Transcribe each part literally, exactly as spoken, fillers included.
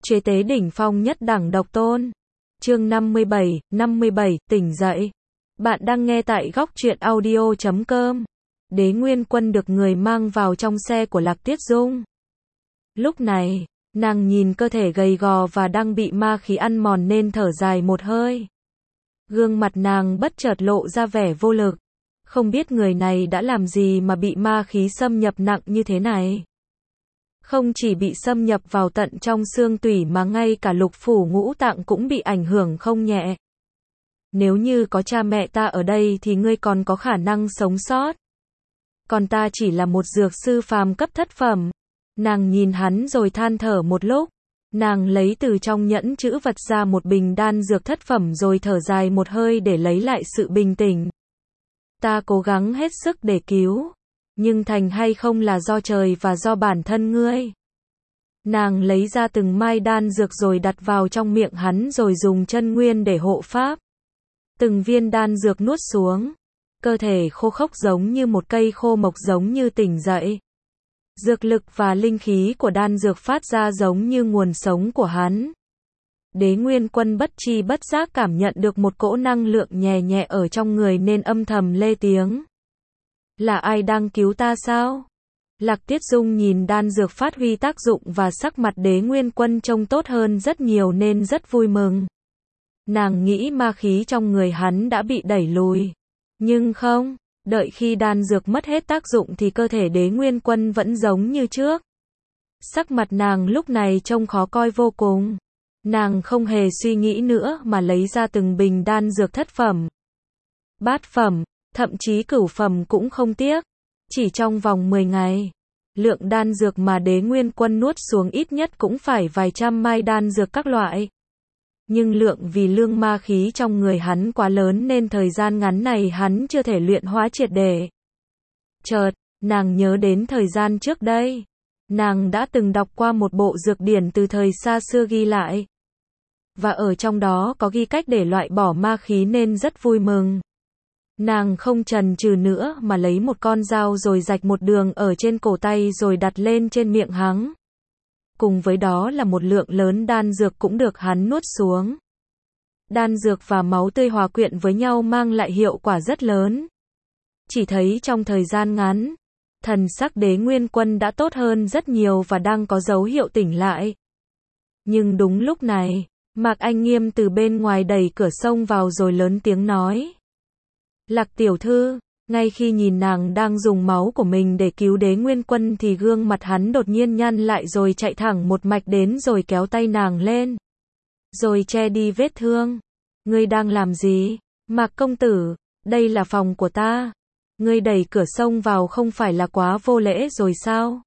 Chế tế đỉnh phong nhất đẳng độc tôn. Chương năm mươi bảy, năm mươi bảy, tỉnh dậy. Bạn đang nghe tại góc truyện audio chấm com. Đế Nguyên Quân được người mang vào trong xe của Lạc Tiết Dung. Lúc này, nàng nhìn cơ thể gầy gò và đang bị ma khí ăn mòn nên thở dài một hơi. Gương mặt nàng bất chợt lộ ra vẻ vô lực. Không biết người này đã làm gì mà bị ma khí xâm nhập nặng như thế này. Không chỉ bị xâm nhập vào tận trong xương tủy mà ngay cả lục phủ ngũ tạng cũng bị ảnh hưởng không nhẹ. Nếu như có cha mẹ ta ở đây thì ngươi còn có khả năng sống sót. Còn ta chỉ là một dược sư phàm cấp thất phẩm. Nàng nhìn hắn rồi than thở một lúc. Nàng lấy từ trong nhẫn chữ vật ra một bình đan dược thất phẩm rồi thở dài một hơi để lấy lại sự bình tĩnh. Ta cố gắng hết sức để cứu. Nhưng thành hay không là do trời và do bản thân ngươi. Nàng lấy ra từng mai đan dược rồi đặt vào trong miệng hắn rồi dùng chân nguyên để hộ pháp. Từng viên đan dược nuốt xuống. Cơ thể khô khốc giống như một cây khô mộc giống như tỉnh dậy. Dược lực và linh khí của đan dược phát ra giống như nguồn sống của hắn. Đế Nguyên Quân bất tri bất giác cảm nhận được một cỗ năng lượng nhẹ nhẹ ở trong người nên âm thầm lê tiếng. Là ai đang cứu ta sao? Lạc Tiết Dung nhìn đan dược phát huy tác dụng và sắc mặt Đế Nguyên Quân trông tốt hơn rất nhiều nên rất vui mừng. Nàng nghĩ ma khí trong người hắn đã bị đẩy lùi. Nhưng không, đợi khi đan dược mất hết tác dụng thì cơ thể Đế Nguyên Quân vẫn giống như trước. Sắc mặt nàng lúc này trông khó coi vô cùng. Nàng không hề suy nghĩ nữa mà lấy ra từng bình đan dược thất phẩm, bát phẩm, thậm chí cửu phẩm cũng không tiếc. Chỉ trong vòng mười ngày, lượng đan dược mà Đế Nguyên Quân nuốt xuống ít nhất cũng phải vài trăm mai đan dược các loại. Nhưng lượng vì lương ma khí trong người hắn quá lớn nên thời gian ngắn này hắn chưa thể luyện hóa triệt để. Chợt, nàng nhớ đến thời gian trước đây. Nàng đã từng đọc qua một bộ dược điển từ thời xa xưa ghi lại. Và ở trong đó có ghi cách để loại bỏ ma khí nên rất vui mừng. Nàng không chần chừ nữa mà lấy một con dao rồi rạch một đường ở trên cổ tay rồi đặt lên trên miệng hắn. Cùng với đó là một lượng lớn đan dược cũng được hắn nuốt xuống. Đan dược và máu tươi hòa quyện với nhau mang lại hiệu quả rất lớn. Chỉ thấy trong thời gian ngắn, thần sắc Đế Nguyên Quân đã tốt hơn rất nhiều và đang có dấu hiệu tỉnh lại. Nhưng đúng lúc này, Mạc Anh Nghiêm từ bên ngoài đẩy cửa xông vào rồi lớn tiếng nói. Lạc tiểu thư, ngay khi nhìn nàng đang dùng máu của mình để cứu Đế Nguyên Quân thì gương mặt hắn đột nhiên nhăn lại rồi chạy thẳng một mạch đến rồi kéo tay nàng lên. Rồi che đi vết thương. Ngươi đang làm gì? Mạc công tử, đây là phòng của ta. Ngươi đẩy cửa xông vào không phải là quá vô lễ rồi sao?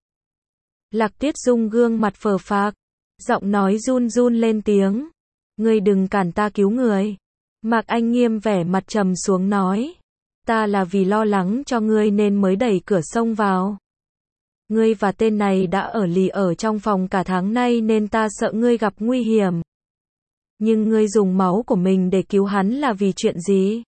Lạc Tiết Dung gương mặt phờ phạc, giọng nói run run lên tiếng. Ngươi đừng cản ta cứu người. Mạc Anh Nghiêm vẻ mặt trầm xuống nói. Ta là vì lo lắng cho ngươi nên mới đẩy cửa xông vào. Ngươi và tên này đã ở lì ở trong phòng cả tháng nay nên ta sợ ngươi gặp nguy hiểm. Nhưng ngươi dùng máu của mình để cứu hắn là vì chuyện gì?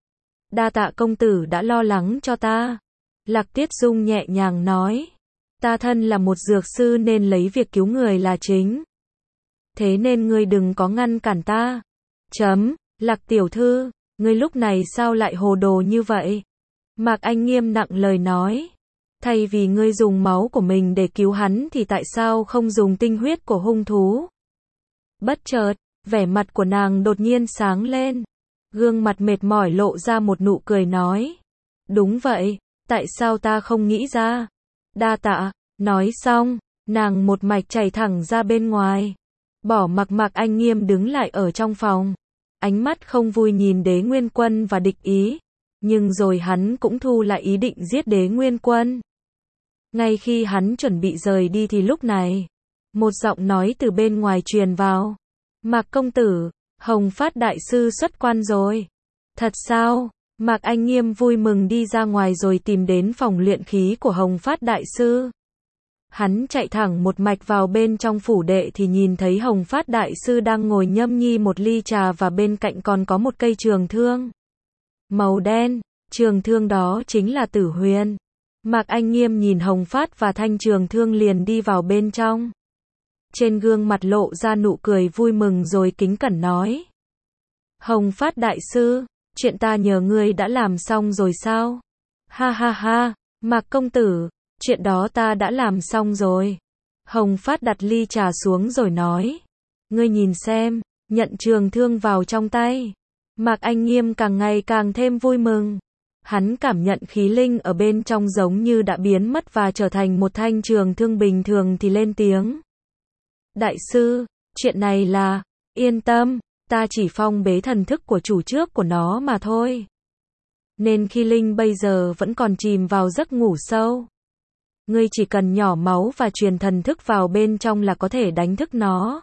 Đa tạ công tử đã lo lắng cho ta. Lạc Tiết Dung nhẹ nhàng nói. Ta thân là một dược sư nên lấy việc cứu người là chính. Thế nên ngươi đừng có ngăn cản ta. Chấm, Lạc tiểu thư, ngươi lúc này sao lại hồ đồ như vậy? Mạc Anh Nghiêm nặng lời nói. Thay vì ngươi dùng máu của mình để cứu hắn thì tại sao không dùng tinh huyết của hung thú? Bất chợt, vẻ mặt của nàng đột nhiên sáng lên. Gương mặt mệt mỏi lộ ra một nụ cười nói. Đúng vậy, tại sao ta không nghĩ ra? Đa tạ, nói xong, nàng một mạch chạy thẳng ra bên ngoài. Bỏ mặc Mạc Anh Nghiêm đứng lại ở trong phòng. Ánh mắt không vui nhìn Đế Nguyên Quân và địch ý. Nhưng rồi hắn cũng thu lại ý định giết Đế Nguyên Quân. Ngay khi hắn chuẩn bị rời đi thì lúc này, một giọng nói từ bên ngoài truyền vào. Mạc công tử, Hồng Phát đại sư xuất quan rồi. Thật sao? Mạc Anh Nghiêm vui mừng đi ra ngoài rồi tìm đến phòng luyện khí của Hồng Phát đại sư. Hắn chạy thẳng một mạch vào bên trong phủ đệ thì nhìn thấy Hồng Phát đại sư đang ngồi nhâm nhi một ly trà và bên cạnh còn có một cây trường thương màu đen. Trường thương đó chính là Tử Huyền. Mạc Anh Nghiêm nhìn Hồng Phát và thanh trường thương liền đi vào bên trong. trên gương mặt lộ ra nụ cười vui mừng rồi kính cẩn nói. Hồng Phát đại sư, chuyện ta nhờ ngươi đã làm xong rồi sao? Ha ha ha, Mạc công tử, chuyện đó ta đã làm xong rồi. Hồng Phát đặt ly trà xuống rồi nói. Ngươi nhìn xem, nhận trường thương vào trong tay. Mạc Anh Nghiêm càng ngày càng thêm vui mừng. Hắn cảm nhận khí linh ở bên trong giống như đã biến mất và trở thành một thanh trường thương bình thường thì lên tiếng. Đại sư, chuyện này là, yên tâm, ta chỉ phong bế thần thức của chủ trước của nó mà thôi. Nên khi linh bây giờ vẫn còn chìm vào giấc ngủ sâu. Ngươi chỉ cần nhỏ máu và truyền thần thức vào bên trong là có thể đánh thức nó.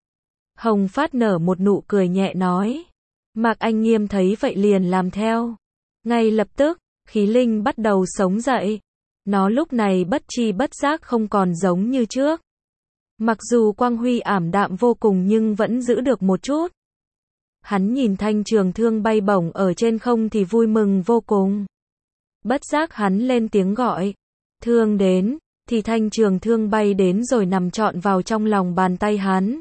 Hồng Phát nở một nụ cười nhẹ nói. Mạc Anh Nghiêm thấy vậy liền làm theo. Ngay lập tức, khí linh bắt đầu sống dậy. Nó lúc này bất tri bất giác không còn giống như trước. Mặc dù quang huy ảm đạm vô cùng nhưng vẫn giữ được một chút. Hắn nhìn thanh trường thương bay bổng ở trên không thì vui mừng vô cùng. Bất giác hắn lên tiếng gọi. Thương đến, thì thanh trường thương bay đến rồi nằm trọn vào trong lòng bàn tay hắn.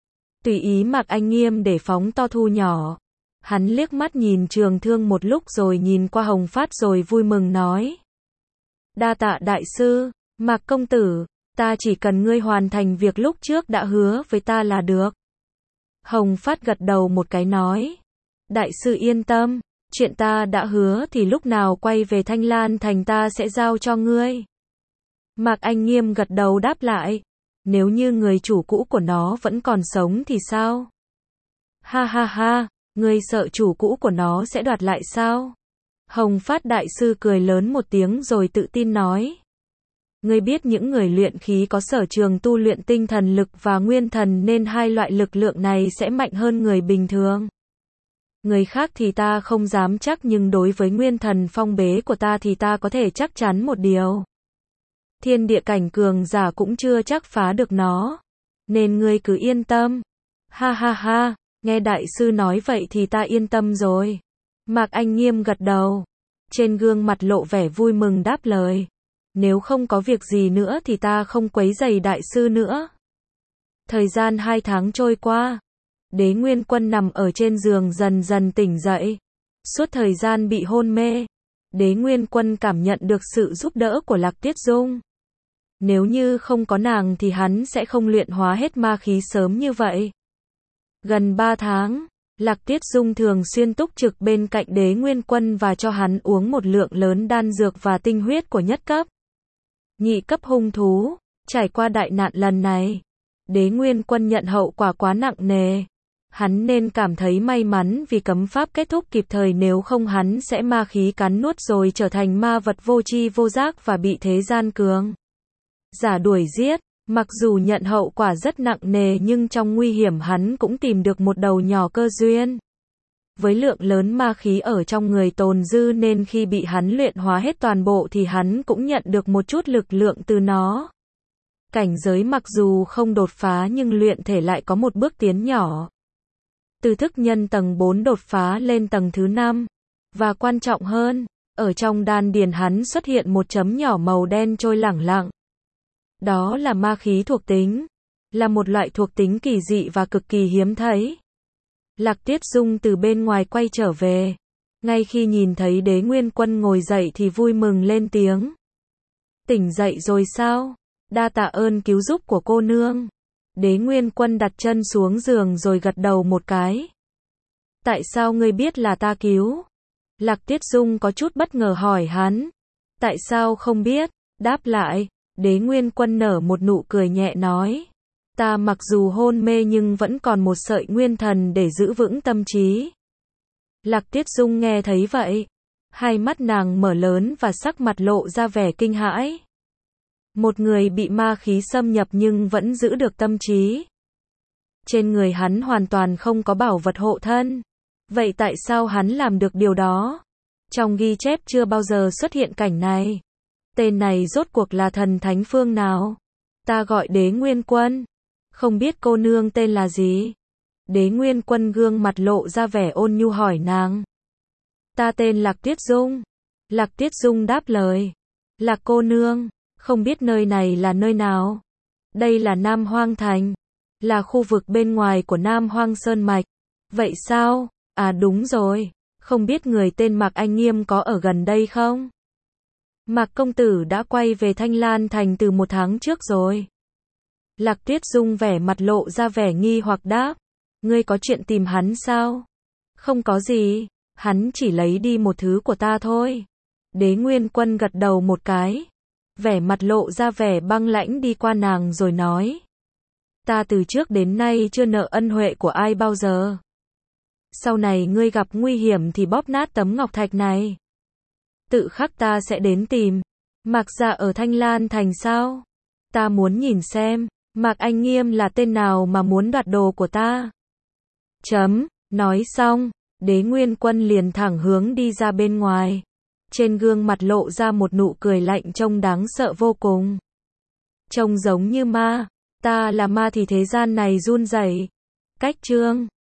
Tùy ý Mạc Anh Nghiêm để phóng to thu nhỏ. Hắn liếc mắt nhìn trường thương một lúc rồi nhìn qua Hồng Phát rồi vui mừng nói. Đa tạ đại sư, Mạc công tử, ta chỉ cần ngươi hoàn thành việc lúc trước đã hứa với ta là được. Hồng Phát gật đầu một cái nói. Đại sư yên tâm, chuyện ta đã hứa thì lúc nào quay về Thanh Lan Thành ta sẽ giao cho ngươi. Mạc Anh Nghiêm gật đầu đáp lại. Nếu như người chủ cũ của nó vẫn còn sống thì sao? Ha ha ha, ngươi sợ chủ cũ của nó sẽ đoạt lại sao? Hồng Phát đại sư cười lớn một tiếng rồi tự tin nói. Ngươi biết những người luyện khí có sở trường tu luyện tinh thần lực và nguyên thần nên hai loại lực lượng này sẽ mạnh hơn người bình thường. Người khác thì ta không dám chắc nhưng đối với nguyên thần phong bế của ta thì ta có thể chắc chắn một điều. Thiên địa cảnh cường giả cũng chưa chắc phá được nó. Nên ngươi cứ yên tâm. Ha ha ha, nghe đại sư nói vậy thì ta yên tâm rồi. Mạc Anh Nghiêm gật đầu. Trên gương mặt lộ vẻ vui mừng đáp lời. Nếu không có việc gì nữa thì ta không quấy rầy đại sư nữa. Thời gian hai tháng trôi qua. Đế Nguyên Quân nằm ở trên giường dần dần tỉnh dậy. Suốt thời gian bị hôn mê. Đế Nguyên Quân cảm nhận được sự giúp đỡ của Lạc Tiết Dung. Nếu như không có nàng thì hắn sẽ không luyện hóa hết ma khí sớm như vậy. Gần ba tháng, Lạc Tiết Dung thường xuyên túc trực bên cạnh Đế Nguyên Quân và cho hắn uống một lượng lớn đan dược và tinh huyết của nhất cấp. Nhị cấp hung thú, trải qua đại nạn lần này, Đế Nguyên Quân nhận hậu quả quá nặng nề. Hắn nên cảm thấy may mắn vì cấm pháp kết thúc kịp thời nếu không hắn sẽ ma khí cắn nuốt rồi trở thành ma vật vô tri vô giác và bị thế gian cường giả đuổi giết. Mặc dù nhận hậu quả rất nặng nề nhưng trong nguy hiểm hắn cũng tìm được một đầu nhỏ cơ duyên. Với lượng lớn ma khí ở trong người tồn dư nên khi bị hắn luyện hóa hết toàn bộ thì hắn cũng nhận được một chút lực lượng từ nó. Cảnh giới mặc dù không đột phá nhưng luyện thể lại có một bước tiến nhỏ. Từ thức nhân tầng bốn đột phá lên tầng thứ năm. Và quan trọng hơn, ở trong đan điền hắn xuất hiện một chấm nhỏ màu đen trôi lẳng lặng. Đó là ma khí thuộc tính. Là một loại thuộc tính kỳ dị và cực kỳ hiếm thấy. Lạc Tiết Dung từ bên ngoài quay trở về. Ngay khi nhìn thấy Đế Nguyên Quân ngồi dậy thì vui mừng lên tiếng. Tỉnh dậy rồi sao? Đa tạ ơn cứu giúp của cô nương. Đế Nguyên Quân đặt chân xuống giường rồi gật đầu một cái. Tại sao ngươi biết là ta cứu? Lạc Tiết Dung có chút bất ngờ hỏi hắn. Tại sao không biết? Đáp lại. Đế Nguyên Quân nở một nụ cười nhẹ nói. Ta mặc dù hôn mê nhưng vẫn còn một sợi nguyên thần để giữ vững tâm trí. Lạc Tiết Dung nghe thấy vậy. Hai mắt nàng mở lớn và sắc mặt lộ ra vẻ kinh hãi. Một người bị ma khí xâm nhập nhưng vẫn giữ được tâm trí. Trên người hắn hoàn toàn không có bảo vật hộ thân. Vậy tại sao hắn làm được điều đó? Trong ghi chép chưa bao giờ xuất hiện cảnh này. Tên này rốt cuộc là thần thánh phương nào? Ta gọi Đế Nguyên Quân. Không biết cô nương tên là gì? Đế Nguyên Quân gương mặt lộ ra vẻ ôn nhu hỏi nàng. Ta tên Lạc Tiết Dung. Lạc Tiết Dung đáp lời. Lạc cô nương, không biết nơi này là nơi nào? Đây là Nam Hoang Thành. Là khu vực bên ngoài của Nam Hoang Sơn Mạch. Vậy sao? À đúng rồi. Không biết người tên Mạc Anh Nghiêm có ở gần đây không? Mạc công tử đã quay về Thanh Lan Thành từ một tháng trước rồi. Lạc Tuyết Dung vẻ mặt lộ ra vẻ nghi hoặc đáp. Ngươi có chuyện tìm hắn sao? Không có gì. Hắn chỉ lấy đi một thứ của ta thôi. Đế Nguyên Quân gật đầu một cái. Vẻ mặt lộ ra vẻ băng lãnh đi qua nàng rồi nói. Ta từ trước đến nay chưa nợ ân huệ của ai bao giờ. Sau này ngươi gặp nguy hiểm thì bóp nát tấm ngọc thạch này. Tự khắc ta sẽ đến tìm. Mạc gia ở Thanh Lan Thành sao? Ta muốn nhìn xem, Mạc Anh Nghiêm là tên nào mà muốn đoạt đồ của ta. Chấm, nói xong, Đế Nguyên Quân liền thẳng hướng đi ra bên ngoài. Trên gương mặt lộ ra một nụ cười lạnh trông đáng sợ vô cùng. Trông giống như ma, ta là ma thì thế gian này run rẩy. Cách chương